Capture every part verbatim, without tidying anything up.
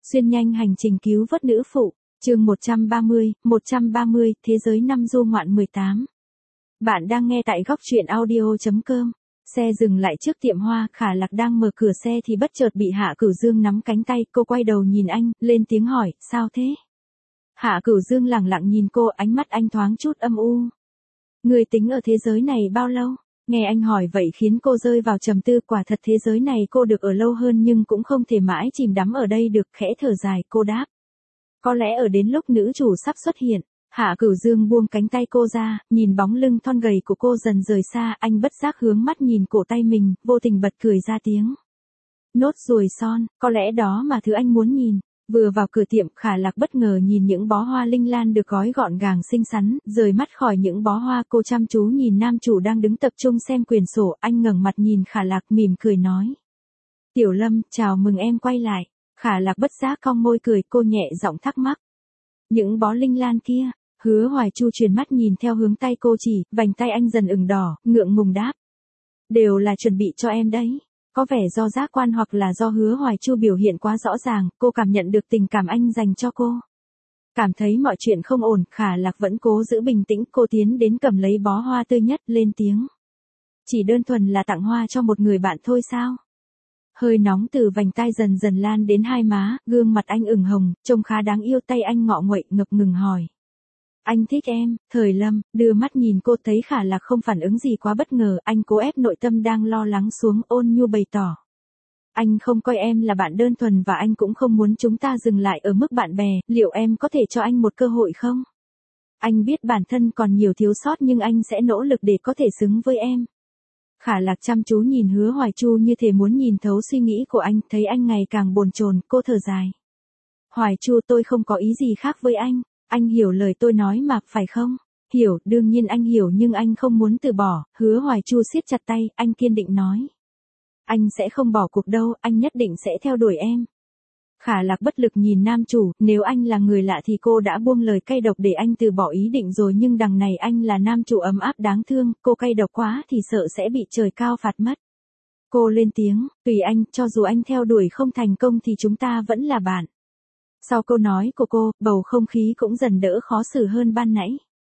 Xuyên nhanh hành trình cứu vớt nữ phụ, chương một trăm ba mươi, một trăm ba mươi, Thế giới năm du ngoạn mười tám. Bạn đang nghe tại góc truyện audio chấm com. Xe dừng lại trước tiệm hoa, Khả Lạc đang mở cửa xe thì bất chợt bị Hạ Cửu Dương nắm cánh tay, cô quay đầu nhìn anh, lên tiếng hỏi, sao thế? Hạ Cửu Dương lẳng lặng nhìn cô, ánh mắt anh thoáng chút âm u. Người tính ở thế giới này bao lâu? Nghe anh hỏi vậy khiến cô rơi vào trầm tư, quả thật thế giới này cô được ở lâu hơn nhưng cũng không thể mãi chìm đắm ở đây được, khẽ thở dài, cô đáp. Có lẽ ở đến lúc nữ chủ sắp xuất hiện. Hạ Cửu Dương buông cánh tay cô ra, nhìn bóng lưng thon gầy của cô dần rời xa, anh bất giác hướng mắt nhìn cổ tay mình, vô tình bật cười ra tiếng. Nốt ruồi son, có lẽ đó mà thứ anh muốn nhìn. Vừa vào cửa tiệm, Khả Lạc bất ngờ nhìn những bó hoa linh lan được gói gọn gàng xinh xắn, rời mắt khỏi những bó hoa, cô chăm chú nhìn nam chủ đang đứng tập trung xem quyển sổ, anh ngẩng mặt nhìn Khả Lạc mỉm cười nói. Tiểu Lâm, chào mừng em quay lại. Khả Lạc bất giác cong môi cười, cô nhẹ giọng thắc mắc. Những bó linh lan kia, Hứa Hoài Chu chuyển mắt nhìn theo hướng tay cô chỉ, vành tay anh dần ửng đỏ, ngượng ngùng đáp. Đều là chuẩn bị cho em đấy. Có vẻ do giác quan hoặc là do Hứa Hoài Chu biểu hiện quá rõ ràng, cô cảm nhận được tình cảm anh dành cho cô. Cảm thấy mọi chuyện không ổn, Khả Lạc vẫn cố giữ bình tĩnh, cô tiến đến cầm lấy bó hoa tươi nhất, lên tiếng. Chỉ đơn thuần là tặng hoa cho một người bạn thôi sao? Hơi nóng từ vành tai dần dần lan đến hai má, gương mặt anh ửng hồng, trông khá đáng yêu, tay anh ngọ nguậy, ngập ngừng hỏi. Anh thích em, Thời Lâm, đưa mắt nhìn cô thấy Khả Lạc không phản ứng gì quá bất ngờ, anh cố ép nội tâm đang lo lắng xuống, ôn nhu bày tỏ. Anh không coi em là bạn đơn thuần và anh cũng không muốn chúng ta dừng lại ở mức bạn bè, liệu em có thể cho anh một cơ hội không? Anh biết bản thân còn nhiều thiếu sót nhưng anh sẽ nỗ lực để có thể xứng với em. Khả Lạc chăm chú nhìn Hứa Hoài Chu như thể muốn nhìn thấu suy nghĩ của anh, thấy anh ngày càng bồn chồn, cô thở dài. Hoài Chu, tôi không có ý gì khác với anh, anh hiểu lời tôi nói mà, phải không? Hiểu, đương nhiên anh hiểu nhưng anh không muốn từ bỏ, Hứa Hoài Chu siết chặt tay, anh kiên định nói. Anh sẽ không bỏ cuộc đâu, anh nhất định sẽ theo đuổi em. Khả Lạc bất lực nhìn nam chủ, nếu anh là người lạ thì cô đã buông lời cay độc để anh từ bỏ ý định rồi nhưng đằng này anh là nam chủ ấm áp đáng thương, cô cay độc quá thì sợ sẽ bị trời cao phạt mất. Cô lên tiếng, tùy anh, cho dù anh theo đuổi không thành công thì chúng ta vẫn là bạn. Sau câu nói của cô, bầu không khí cũng dần đỡ khó xử hơn ban nãy.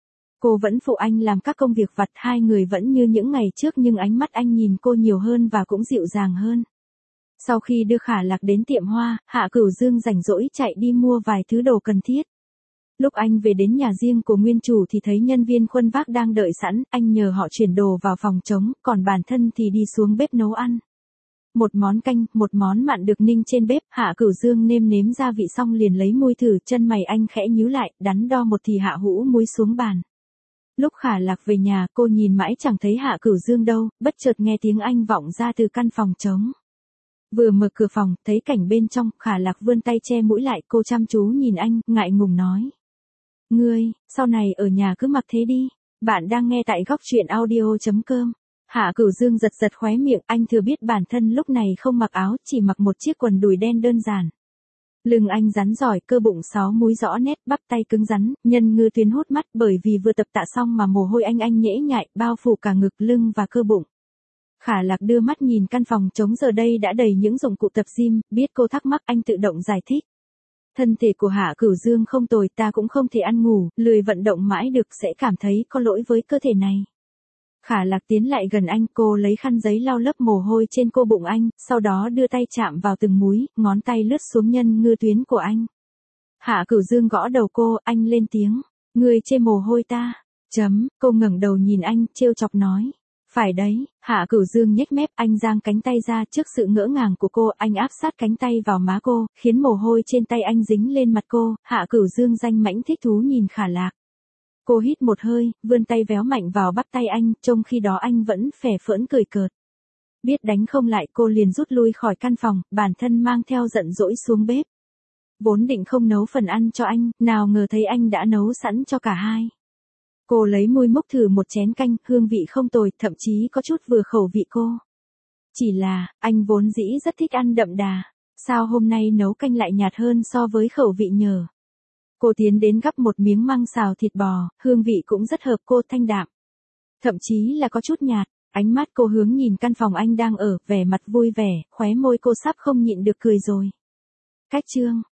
Cô vẫn phụ anh làm các công việc vặt, hai người vẫn như những ngày trước nhưng ánh mắt anh nhìn cô nhiều hơn và cũng dịu dàng hơn. Sau khi đưa Khả Lạc đến tiệm hoa, Hạ Cửu Dương rảnh rỗi chạy đi mua vài thứ đồ cần thiết. Lúc anh về đến nhà riêng của nguyên chủ thì thấy nhân viên khuân vác đang đợi sẵn, anh nhờ họ chuyển đồ vào phòng trống, còn bản thân thì đi xuống bếp nấu ăn. Một món canh, một món mặn được ninh trên bếp, Hạ Cửu Dương nêm nếm gia vị xong liền lấy muôi thử, chân mày anh khẽ nhíu lại, đắn đo một thì hạ hũ muối xuống bàn. Lúc Khả Lạc về nhà, cô nhìn mãi chẳng thấy Hạ Cửu Dương đâu, bất chợt nghe tiếng anh vọng ra từ căn phòng trống. Vừa mở cửa phòng, thấy cảnh bên trong, Khả Lạc vươn tay che mũi lại, cô chăm chú nhìn anh, ngại ngùng nói. Ngươi, sau này ở nhà cứ mặc thế đi. Bạn đang nghe tại góc truyện audio chấm com. Hạ Cửu Dương giật giật khóe miệng, anh thừa biết bản thân lúc này không mặc áo, chỉ mặc một chiếc quần đùi đen đơn giản. Lưng anh rắn giỏi, cơ bụng sáu múi rõ nét, bắp tay cứng rắn, nhân ngư tuyến hút mắt bởi vì vừa tập tạ xong mà mồ hôi anh anh nhễ nhại, bao phủ cả ngực, lưng và cơ bụng. Khả Lạc đưa mắt nhìn căn phòng trống giờ đây đã đầy những dụng cụ tập gym, biết cô thắc mắc anh tự động giải thích. Thân thể của Hạ Cửu Dương không tồi, ta cũng không thể ăn ngủ, lười vận động mãi được sẽ cảm thấy có lỗi với cơ thể này. Khả Lạc tiến lại gần anh, cô lấy khăn giấy lau lấp mồ hôi trên cô bụng anh, sau đó đưa tay chạm vào từng múi, ngón tay lướt xuống nhân ngư tuyến của anh. Hạ Cửu Dương gõ đầu cô, anh lên tiếng, ngươi chê mồ hôi ta. Chấm, cô ngẩng đầu nhìn anh, trêu chọc nói. Phải đấy, Hạ Cửu Dương nhếch mép, anh giang cánh tay ra trước sự ngỡ ngàng của cô, anh áp sát cánh tay vào má cô, khiến mồ hôi trên tay anh dính lên mặt cô, Hạ Cửu Dương danh mãnh thích thú nhìn Khả Lạc. Cô hít một hơi, vươn tay véo mạnh vào bắp tay anh, trong khi đó anh vẫn phè phỡn cười cợt. Biết đánh không lại cô liền rút lui khỏi căn phòng, bản thân mang theo giận dỗi xuống bếp. Vốn định không nấu phần ăn cho anh, nào ngờ thấy anh đã nấu sẵn cho cả hai. Cô lấy muôi múc thử một chén canh, hương vị không tồi, thậm chí có chút vừa khẩu vị cô. Chỉ là, anh vốn dĩ rất thích ăn đậm đà, sao hôm nay nấu canh lại nhạt hơn so với khẩu vị nhờ. Cô tiến đến gắp một miếng măng xào thịt bò, hương vị cũng rất hợp cô, thanh đạm. Thậm chí là có chút nhạt, ánh mắt cô hướng nhìn căn phòng anh đang ở, vẻ mặt vui vẻ, khóe môi cô sắp không nhịn được cười rồi. Cách chương.